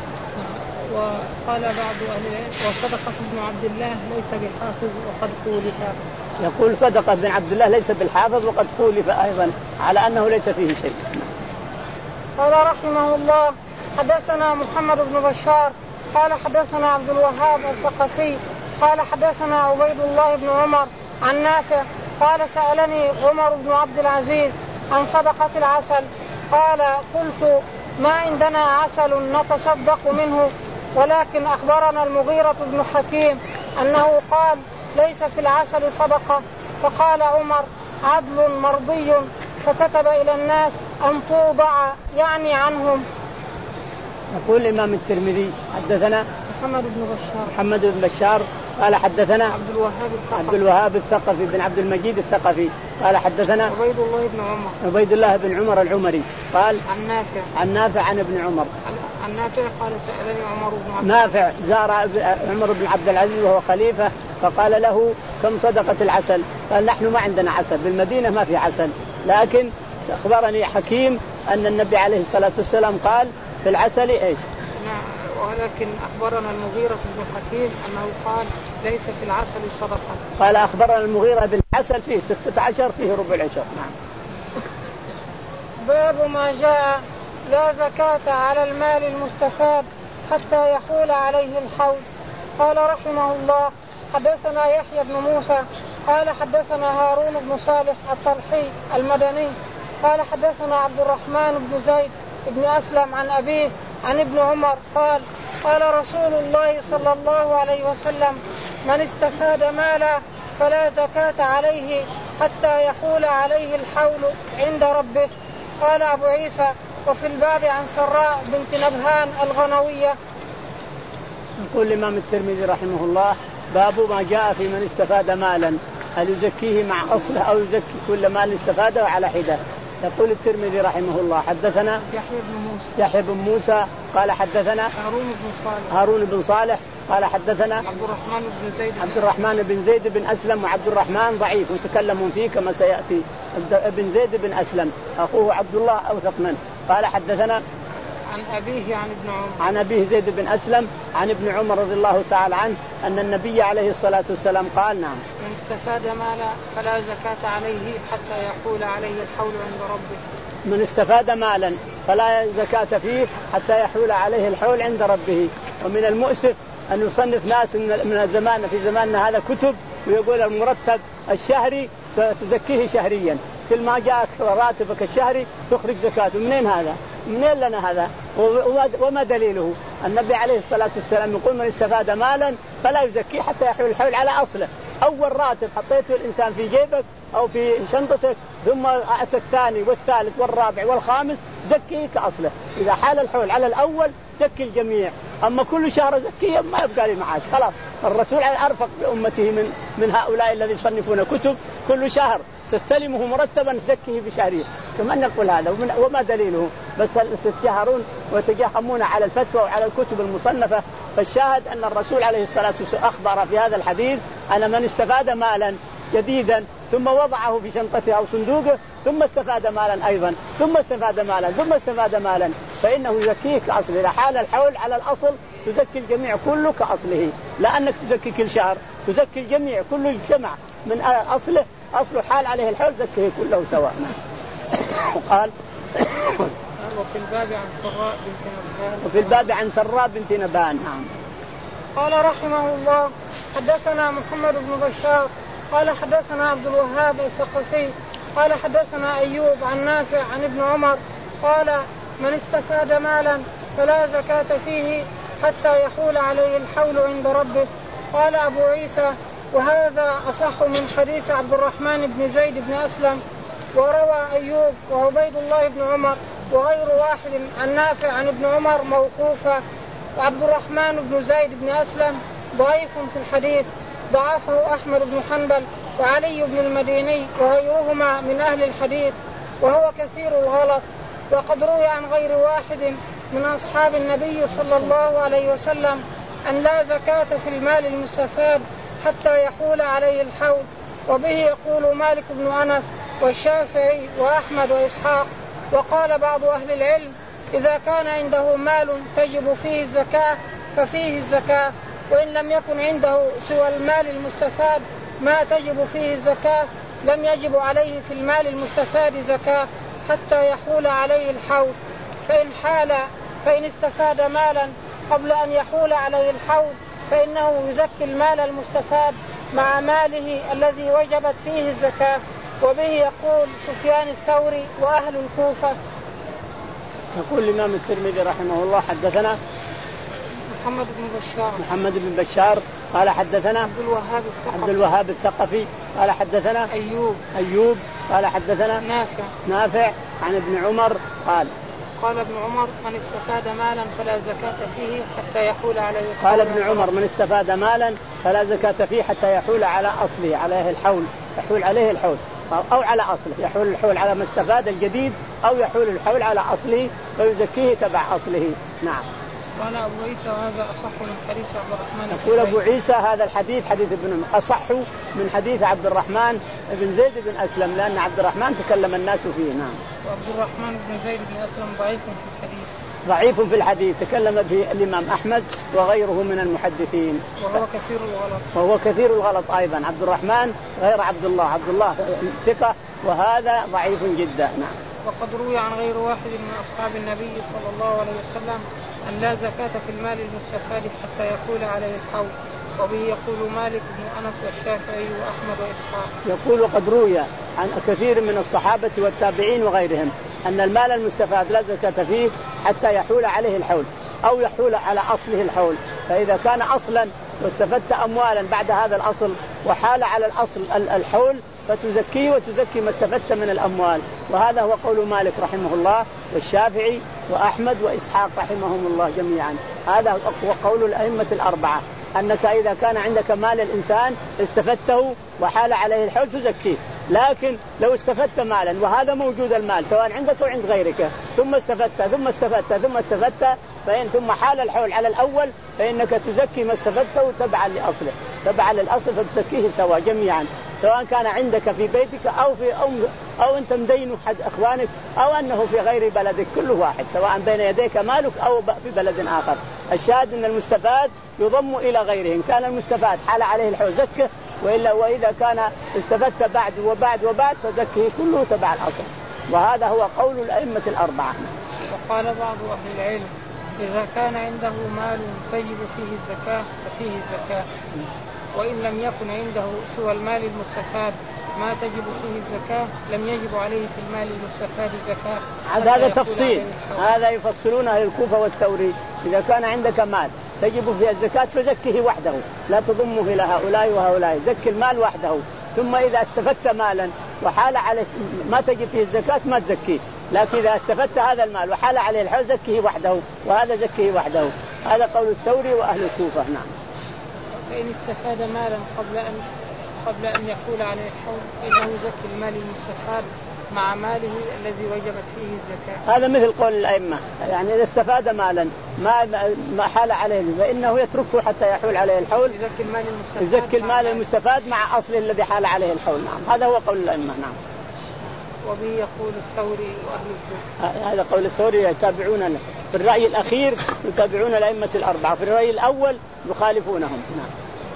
وقال بعض أهل العلم وصدقة ابن عبد الله ليس بحافظ وقد خولف. يقول صدقة ابن عبد الله ليس بالحافظ وقد خولف أيضا على أنه ليس فيه شيء. قال رحمه الله حدثنا محمد بن بشار قال حدثنا عبد الوهاب الثقفي قال حدثنا عبيد الله بن عمر عن نافع قال سألني عمر بن عبد العزيز عن صدقة العسل، قال قلت ما عندنا عسل نتصدق منه، ولكن أخبرنا المغيرة بن حكيم أنه قال ليس في العسل صدقة. فقال عمر عدل مرضي، فكتب إلى الناس أن توضع يعني عنهم. يقول الإمام الترمذي حدثنا محمد بن بشار محمد بن بشار قال حدثنا عبد الوهاب الثقفي عبد الوهاب الثقفي بن عبد المجيد الثقفي قال حدثنا عبيد الله بن عمر عبيد الله بن عمر العمري قال عن نافع عن نافع عن ابن عمر عن نافع قال سألني عمر بن عبد نافع زار عمر بن عبد العزيز وهو خليفة، فقال له كم صدقة العسل؟ قال نحن ما عندنا عسل، بالمدينة ما في عسل، لكن أخبرني حكيم أن النبي عليه الصلاة والسلام قال في العسل إيش؟ ولكن أخبرنا المغيرة بن حكيم أنه قال ليس في العسل صدقة. قال أخبرنا المغيرة بالعسل فيه ستة عشر فيه ربع العشر. نعم. باب ما جاء لا زكاة على المال المستفاد حتى يحول عليه الحول. قال رحمه الله حدثنا يحيى بن موسى قال حدثنا هارون بن صالح الطلحي المدني قال حدثنا عبد الرحمن بن زيد بن أسلم عن أبيه عن ابن عمر قال قال رسول الله صلى الله عليه وسلم من استفاد مالا فلا زكاة عليه حتى يحول عليه الحول عند ربه. قال أبو عيسى وفي الباب عن سراء بنت نبهان الغنوية. يقول الإمام الترمذي رحمه الله باب ما جاء في من استفاد مالا هل يزكيه مع أصله أو يزكي كل مال استفاده على حدة. يقول الترمذي رحمه الله حدثنا يحيى بن موسى يحيى بن موسى قال حدثنا هارون بن صالح هارون بن صالح قال حدثنا عبد الرحمن بن زيد عبد الرحمن بن زيد بن أسلم. وعبد الرحمن ضعيف متكلم فيه كما سيأتي. بن زيد بن أسلم أخوه عبد الله أوثق منه. قال حدثنا عن أبيه عن ابن عمر عن أبيه زيد بن أسلم عن ابن عمر رضي الله تعالى عنه أن النبي عليه الصلاة والسلام قال نعم من استفاد مالا فلا زكاة عليه حتى يحول عليه الحول عند ربه. من استفاد مالا فلا زكاة فيه حتى يحول عليه الحول عند ربه. ومن المؤسف أن يصنف ناس من الزمان في زماننا هذا كتب ويقول المرتب الشهري تزكيه شهريا، كل ما جاءك راتبك الشهري تخرج زكاة. منين هذا؟ منين لنا هذا؟ وما دليله؟ النبي عليه الصلاة والسلام يقول من استفاد مالا فلا يزكيه حتى يحول الحول على أصله. أول راتب حطيته الإنسان في جيبك أو في شنطتك ثم أتى الثاني والثالث والرابع والخامس زكيه كأصله. إذا حال الحول على الأول زكي الجميع، أما كل شهر زكيه ما يبقى لي معاش خلاص. الرسول أرفق بأمته من من هؤلاء الذين يصنفون كتب كل شهر تستلمه مرتبا زكيه بشهريه. ثم نقول هذا وما دليله؟ بس تتجاهرون وتجاهمون على الفتوى وعلى الكتب المصنفة. فالشاهد أن الرسول عليه الصلاة والسلام أخبر في هذا الحديث أن من استفاد مالا جديدا ثم وضعه في شنطته أو صندوقه ثم استفاد مالا أيضا ثم استفاد مالا ثم استفاد مالا فإنه يزكيه كأصله. إذا حال الحول على الأصل تزكي الجميع كله كأصله، لا أنك تزكي كل شهر، تزكي الجميع كله يجتمع من أصله أصله حال عليه الحول زكيه كله سواء. وقال وفي الباب عن سراء بنت نبهان وفي الباب عن سراء بنت نبهان. نعم. قال رحمه الله حدثنا محمد بن بشار قال حدثنا عبد الوهاب الثقفي قال حدثنا أيوب عن نافع عن ابن عمر قال من استفاد مالا فلا زكاة فيه حتى يحول عليه الحول عند ربه. قال أبو عيسى وهذا أصح من حديث عبد الرحمن بن زيد بن أسلم. وروى أيوب وعبيد الله بن عمر وغير واحد عن نافع عن ابن عمر موقوفا. وعبد الرحمن بن زيد بن أسلم ضعيف في الحديث، ضعفه أحمد بن حنبل وعلي بن المديني وغيرهما من أهل الحديث، وهو كثير الغلط. وقد روي عن غير واحد من أصحاب النبي صلى الله عليه وسلم أن لا زكاة في المال المستفاد حتى يحول عليه الحول، وبه يقول مالك بن أنس والشافعي وأحمد وإسحاق. وقال بعض أهل العلم إذا كان عنده مال تجب فيه الزكاة ففيه الزكاة، وإن لم يكن عنده سوى المال المستفاد ما تجب فيه الزكاة لم يجب عليه في المال المستفاد زكاة حتى يحول عليه الحول. فإن حال فإن استفاد مالا قبل أن يحول عليه الحول فإنه يزكي المال المستفاد مع ماله الذي وجبت فيه الزكاة. وبه يقول سفيان الثوري وأهل الكوفة. يقول الإمام الترمذي رحمه الله حدثنا محمد بن بشار محمد بن بشار قال حدثنا عبد الوهاب الثقفي عبد الوهاب الثقفي قال حدثنا أيوب أيوب قال حدثنا نافع نافع عن ابن عمر قال قال ابن عمر من استفاد مالا فلا زكاة فيه حتى يحول عليه الحول. قال ابن عمر من استفاد مالا فلا زكاة فيه حتى يحول على أصله عليه الحول، يحول عليه الحول أو على أصله، يحول الحول على ما استفاد الجديد أو يحول الحول على أصله ويزكيه تبع أصله. نعم. قال أبو عيسى هذا أصح من حديث عبد الرحمن. يقول أبو عيسى هذا الحديث حديث ابن أصح من حديث عبد الرحمن بن زيد بن أسلم، لأن عبد الرحمن تكلم الناس فيه. نعم. وعبد الرحمن بن زيد بن أسلم ضعيف في الحديث. ضعيف في الحديث تكلم فيه الإمام أحمد وغيره من المحدثين. وهو كثير الغلط. وهو كثير الغلط أيضا. عبد الرحمن غير عبد الله، عبد الله ثقة وهذا ضعيف جدا. نعم. وقد روي عن غير واحد من أصحاب النبي صلى الله عليه وسلم أن لا زكاة في المال المستفاد حتى يحول عليه الحول، وبه يقول مالك بن أنس والشافعي وأحمد وإسحاق. يقول وقد روي عن كثير من الصحابة والتابعين وغيرهم أن المال المستفاد لا زكاة فيه حتى يحول عليه الحول أو يحول على أصله الحول. فإذا كان أصلا واستفدت أموالا بعد هذا الأصل وحال على الأصل الحول فتزكيه وتزكي ما استفدت من الأموال. وهذا هو قول مالك رحمه الله والشافعي وأحمد وإسحاق رحمهم الله جميعا. هذا هو قول الأئمة الأربعة، أنك إذا كان عندك مال الإنسان استفدته وحال عليه الحول تزكيه. لكن لو استفدت مالا وهذا موجود المال سواء عندك أو عند غيرك ثم استفدت ثم استفدت ثم استفدت فإن ثم حال الحول على الأول فإنك تزكي ما استفدته تبعا لأصله، تبعا للأصل فتزكيه سوا جميعا، سواء كان عندك في بيتك أو في أم أو أنت مدين أحد أخوانك أو أنه في غير بلدك، كل واحد سواء بين يديك مالك أو في بلد آخر. الشاهد أن المستفاد يضم إلى غيره. إن كان المستفاد حال عليه الحول زكه، وإلا وإذا كان استفدت بعد وبعد وبعد فزكه كله تبع الأصل. وهذا هو قول الأئمة الأربعة. وقال بعض أهل العلم إذا كان عنده مال تجب فيه الزكاة ففيه الزكاة، وإن لم يكن عنده سوى المال المستفاد ما تجب فيه الزكاة لم يجب عليه في المال المستفاد زكاة. هذا تفصيل، هذا يفصلونه للكوفة والثوري. إذا كان عندك مال تجب فيه الزكاة فزكه وحده، لا تضمه إلى هؤلاء وهؤلاء، زك المال وحده. ثم إذا استفدت مالا وحال عليه ما تجب فيه الزكاة ما تزكيه، لكن إذا استفدت هذا المال وحال عليه الحول زكه وحده، وهذا زكه وحده. هذا قول الثوري وأهل الكوفة. نعم. فإن استفاد مالا قبل أن قبل أن يحول عليه الحول إنه يزكي المال المستفاد مع ماله الذي وجبت فيه الزكاة. هذا مثل قول الأئمة، يعني إذا استفاد مالا ما ما حال عليه فإنه يتركه حتى يحول عليه الحول، يزكي المال المستفاد, يزكي المال المستفاد مع أصله الذي حال عليه الحول. نعم. هذا هو قول الأئمة. نعم. وبه يقول الثوري وأهل الكوفة. هذا قول الثوري يتابعون في الرأي الأخير، يتابعون الأئمة الأربعة، في الرأي الأول يخالفونهم. نعم.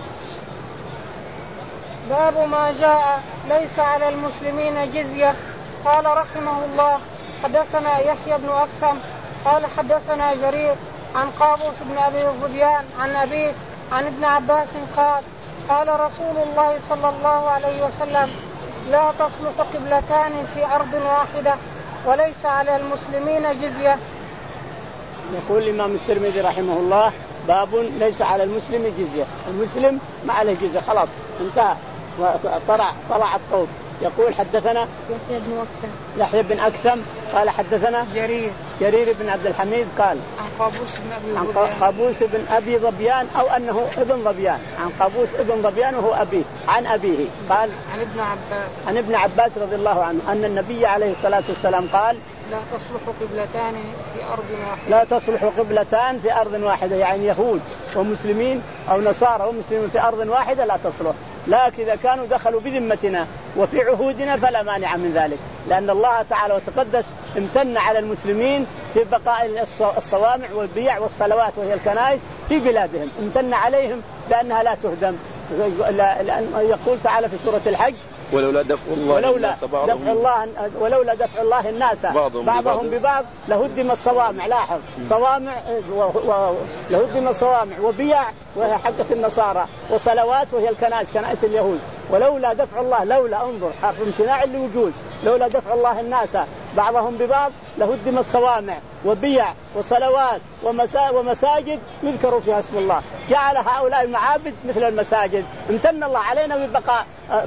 باب ما جاء ليس على المسلمين جزية. قال رحمه الله حدثنا يحيى بن أكثم قال حدثنا جرير عن قابوس بن أبي الظبيان عن أبيه عن ابن عباس قال قال رسول الله صلى الله عليه وسلم لا تصلح قبلتان في أرض واحدة وليس على المسلمين جزية. يقول الإمام الترمذي رحمه الله باب ليس على المسلم جزية. المسلم ما عليه جزية، خلاص انتهى، وطلع طلع الطوب. يقول حدثنا يحيى بن أكثم يحيى بن أكثم قال حدثنا جرير جرير بن عبد الحميد قال عن قابوس بن أبي عن ظبيان قابوس بن أبي ظبيان أو أنه ابن ظبيان عن قابوس ابن ظبيان وهو أبيه عن أبيه قال عن ابن عباس عن ابن عباس رضي الله عنه أن النبي عليه الصلاة والسلام قال لا تصلح قبلتان في أرض واحدة لا تصلح قبلتان في أرض واحدة يعني يهود ومسلمين أو نصارى ومسلمين في أرض واحدة لا تصلح، لكن إذا كانوا دخلوا بذمتنا وفي عهودنا فلا مانع من ذلك، لأن الله تعالى وتقدس امتن على المسلمين في بقاء الصوامع والبيع والصلوات وهي الكنائس في بلادهم، امتن عليهم بأنها لا تهدم. يقول تعالى في سورة الحج ولولا دفع الله ولولا دفع الله ولولا دفع الله الناس بعضهم, بعضهم ببعض لهدم الصوامع. لاحظ صوامع لهدم الصوامع وبيع وهي حقة النصارى وصلوات وهي الكنائس كنائس اليهود. ولولا دفع الله لولا انظر حرف امتناع لوجود لولا دفع الله الناس بعضهم ببعض لهدم الصوامع وبيع وصلوات ومساجد يذكر فيها اسم الله. جعل هؤلاء المعابد مثل المساجد. امتن الله علينا ببقاء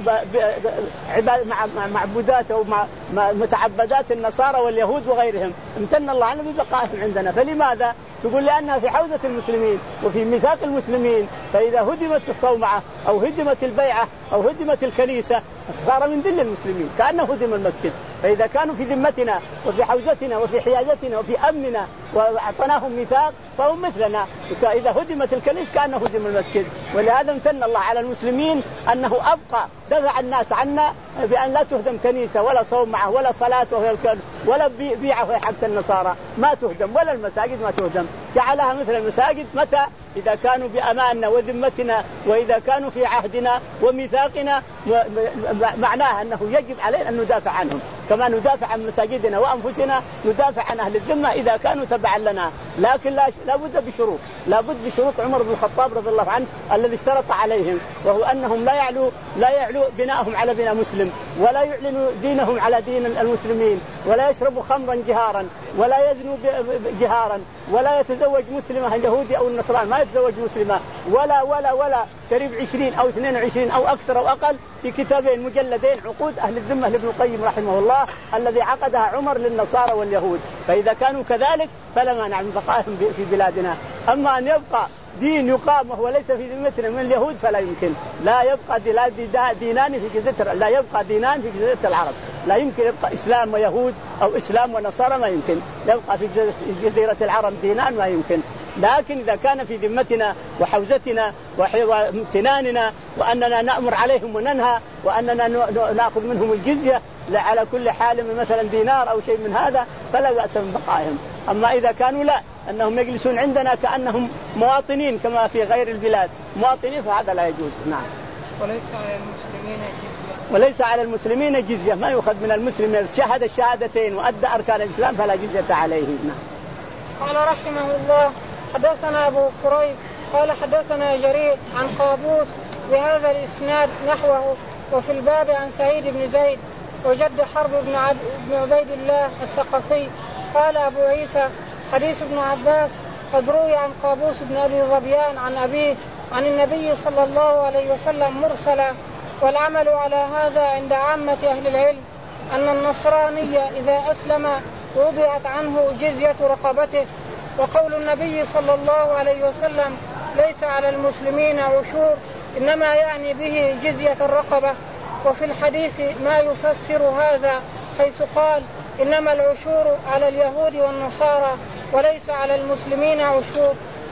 معبودات أو متعبدات النصارى واليهود وغيرهم، امتن الله علينا ببقائهم عندنا. فلماذا؟ تقول لأنها في حوزة المسلمين وفي ميثاق المسلمين، فإذا هدمت الصومعة أو هدمت البيعة أو هدمت الكنيسة صار من ذل المسلمين كأنه هدم المسجد. فإذا كانوا في ذمتنا وفي حوزتنا وفي حيازتنا وفي أمننا وأعطناهم ميثاق فهم مثلنا. إذا هدمت الكنيسة كأنه هدم المسجد. ولهذا امتن الله على المسلمين أنه أبقى دفع الناس عنا بأن لا تهدم كنيسة ولا صومعة ولا صلاة ولا بيعة وهي حق النصارى ما تهدم ولا المساجد ما تهدم. جعلها مثل المساجد متى؟ إذا كانوا بأماننا وذمتنا وإذا كانوا في عهدنا وميثاقنا، معناها أنه يجب علينا أن ندافع عنهم كما ندافع عن مساجدنا وأنفسنا، ندافع عن أهل الذمة إذا كانوا تبعا لنا. لكن لا بد بشروط لا بد بشروط عمر بن الخطاب رضي الله عنه الذي اشترط عليهم، وهو أنهم لا يعلو لا يعلو بناءهم على بناء مسلم ولا يعلنوا دينهم على دين المسلمين ولا يشربوا خمرا جهارا ولا يزنوا جهارا ولا يتزوج مسلمة اليهودي أو النصراني ما يتزوج مسلمة ولا ولا ولا قريب عشرين أو اثنين وعشرين أو أكثر أو أقل في كتابين مجلدين عقود أهل الذمة لابن القيم رحمه الله الذي عقدها عمر للنصارى واليهود. فإذا كانوا كذلك فلا مانع من بقائهم في بلادنا. أما أن يبقى دين يقام وهو ليس في ذمتنا من اليهود فلا يمكن. لا يبقى دينان في جزيرة لا يبقى دينان في جزيرة العرب. لا يمكن يبقى إسلام ويهود أو إسلام ونصارى ما يمكن. يبقى في جزيرة العرب دينان ما يمكن. لكن إذا كان في ذمتنا وحوزتنا وامتناننا وأننا نأمر عليهم وننهى وأننا نأخذ منهم الجزية على كل حال مثلا دينار أو شيء من هذا فلا بأس من بقائهم. أما إذا كانوا لا أنهم يجلسون عندنا كأنهم مواطنين كما في غير البلاد مواطنين فهذا لا يجوز. نعم. وليس على المسلمين جزية وليس على المسلمين جزية ما يؤخذ من المسلم شهد الشهادتين وأدى أركان الإسلام فلا جزية عليه. نعم. قال رحمه الله حدثنا أبو كريب قال حدثنا جرير عن قابوس بهذا الإسناد نحوه. وفي الباب عن سعيد بن زيد وجد حرب بن عبيد الله الثقفي. قال أبو عيسى حديث ابن عباس قد روي عن قابوس بن أبي ظبيان عن أبيه عن النبي صلى الله عليه وسلم مرسلا. والعمل على هذا عند عامة أهل العلم أن النصراني إذا أسلم وضعت عنه جزية رقبته. وقول النبي صلى الله عليه وسلم ليس على المسلمين عشور إنما يعني به جزية الرقبة. وفي الحديث ما يفسر هذا حيث قال إنما العشور على اليهود والنصارى وليس على المسلمين عشور.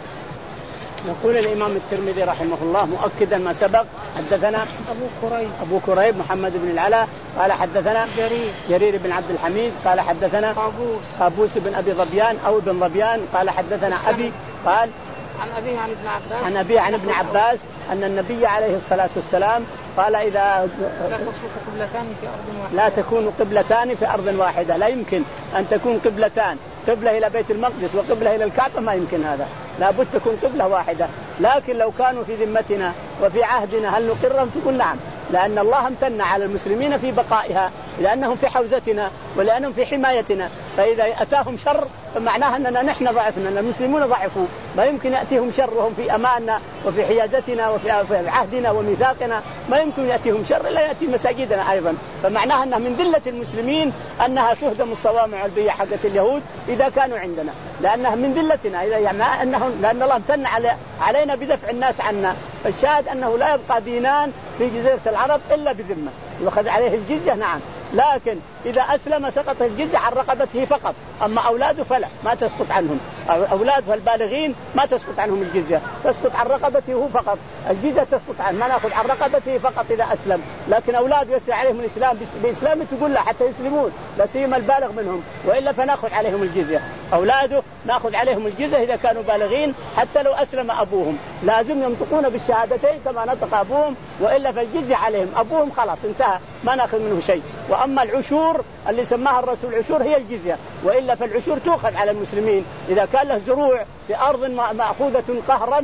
يقول الإمام الترمذي رحمه الله مؤكدا ما سبق حدثنا أبو كريب أبو كريب محمد بن العلاء قال حدثنا جرير جرير بن عبد الحميد قال حدثنا قابوس قابوس بن أبي ظبيان أو بن ظبيان قال حدثنا أبي قال عن أبي عن ابن عباس عن أبي عن ابن عباس أن النبي عليه الصلاة والسلام قال إذا لا تصلح قبلتان في أرض واحدة لا تكون قبلتان في أرض واحدة. لا يمكن أن تكون قبلتان قبلة إلى بيت المقدس وقبلة إلى الكعبة ما يمكن هذا. لابد تكون قبلة واحدة. لكن لو كانوا في ذمتنا وفي عهدنا هل نقرهم؟ تقول نعم لأن الله امتن على المسلمين في بقائها، لأنهم في حوزتنا ولأنهم في حمايتنا. فإذا أتاهم شر فمعناها أننا نحن ضعفنا، أن المسلمون ضعفوا، ما يمكن يأتيهم شر وهم في أماننا وفي حيازتنا وفي عهدنا وميثاقنا، ما يمكن يأتيهم شر إلا يأتي مساجدنا أيضا. فمعناها أنها من ذلة المسلمين أنها تهدم الصوامع البيئة حقت اليهود إذا كانوا عندنا، لأنها من ذلتنا، إذا يعني أنه لأن الله امتن على علينا بدفع الناس عنا. فالشاهد أنه لا يبقى دينان في جزيرة العرب إلا بذمة، يأخذ عليه الجزية نعم، لكن إذا أسلم سقط الجزية عن رقبته فقط، أما أولاده فلا، ما تسقط عنهم، أولاده البالغين ما تسقط عنهم الجزية، تسقط عن رقبته هو فقط، الجزية تسقط عنه، ما نأخذ عن رقبته فقط إذا أسلم. لكن أولاده يسري عليهم الإسلام بإسلام تقول له حتى يسلمون، لا سيما البالغ منهم، وإلا فنأخذ عليهم الجزية. أولاده نأخذ عليهم الجزية إذا كانوا بالغين، حتى لو أسلم أبوهم لازم ينطقون بالشهادتين كما نطق أبوهم، وإلا فالجزية عليهم، أبوهم خلاص انتهى ما نأخذ منه شيء. وأما العشور اللي سماها الرسول عشور هي الجزية، وإلا فالعشور تؤخذ على المسلمين إذا كان له زروع في أرض مأخوذة قهرا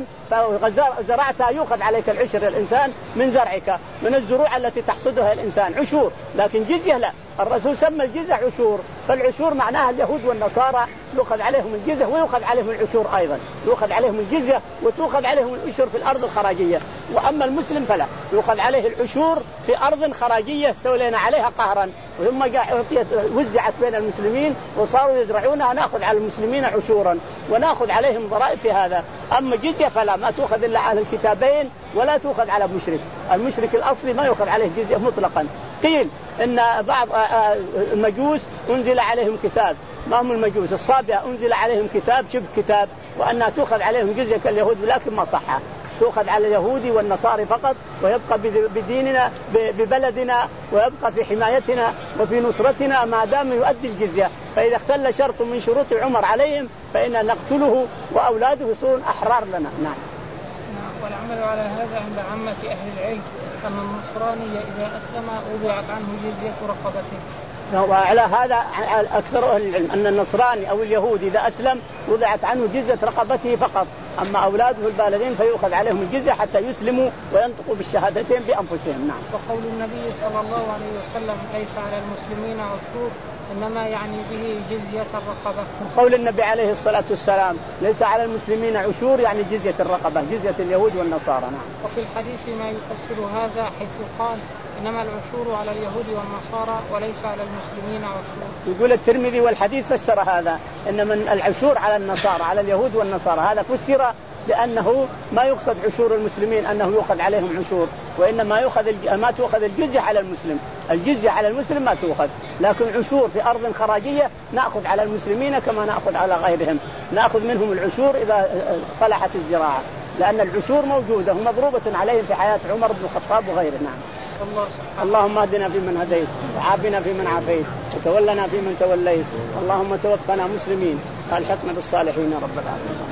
فزرعتها يؤخذ عليك العشر الإنسان من زرعك، من الزروع التي تحصدها الإنسان عشور. لكن جزية لا، الرسول سمى الجزية عشور، فالعشور معناها اليهود والنصارى يؤخذ عليهم الجزية ويؤخذ عليهم العشور أيضا، يؤخذ عليهم الجزية وتؤخذ عليهم العشور في الأرض الخراجية. وأما المسلم فلا، يؤخذ عليه العشور في أرض خراجية استولينا عليها قهرا، ثم وزعت بين المسلمين وصاروا يزرعونها، نأخذ على المسلمين عشورا ونأخذ عليهم ضرائب في هذا. أما جزية فلا، ما تؤخذ إلا على الكتابين ولا تؤخذ على مشرك، المشرك الأصلي ما يؤخذ عليه جزية مطلقا. قيل إن بعض المجوس أنزل عليهم كتاب، ما هم المجوس الصابئة أنزل عليهم كتاب شبه كتاب، وأنها تؤخذ عليهم جزية كاليهود، ولكن ما صح، تؤخذ على اليهودي والنصارى فقط، ويبقى بديننا ببلدنا ويبقى في حمايتنا وفي نصرتنا ما دام يؤدي الجزية. فإذا اختل شرط من شروط عمر عليهم فإن نقتله وأولاده يصيرون أحرار لنا. نعم. والعمل على هذا عند عامة أهل العلم أن النصراني إذا أسلم وضعت عنه جزية رقبته. وعلى هذا أكثر أهل العلم أن النصراني أو اليهود إذا أسلم وضعت عنه جزية رقبته فقط، أما أولاده البالغين فيؤخذ عليهم الجزية حتى يسلموا وينطقوا بالشهادتين بأنفسهم. نعم. وقول النبي صلى الله عليه وسلم ليس على المسلمين عشور إنما يعني به جزية الرقبة. قول النبي عليه الصلاة والسلام ليس على المسلمين عشور يعني جزية الرقبة، جزية اليهود والنصارى. نعم. وفي الحديث ما يفسر هذا حيث قال إنما العشور على اليهود والنصارى وليس على المسلمين عشور. يقول الترمذي والحديث فسر هذا إن من العشور على النصارى على اليهود والنصارى، هذا فسر لأنه ما يقصد عشور المسلمين أنه يؤخذ عليهم عشور، وإنما يؤخذ ما تؤخذ الجزية على المسلم، الجزية على المسلم ما تؤخذ، لكن عشور في أرض خراجية نأخذ على المسلمين كما نأخذ على غيرهم، نأخذ منهم العشور إذا صلحت الزراعة، لأن العشور موجودة ومضروبة عليهم في حياة عمر بن الخطاب وغيره. نعم. الله اللهم اهدنا فيمن هديت، وعافنا فيمن عافيت، وتولنا فيمن توليت، اللهم توفنا مسلمين، والحقنا بالصالحين يا رب العالمين.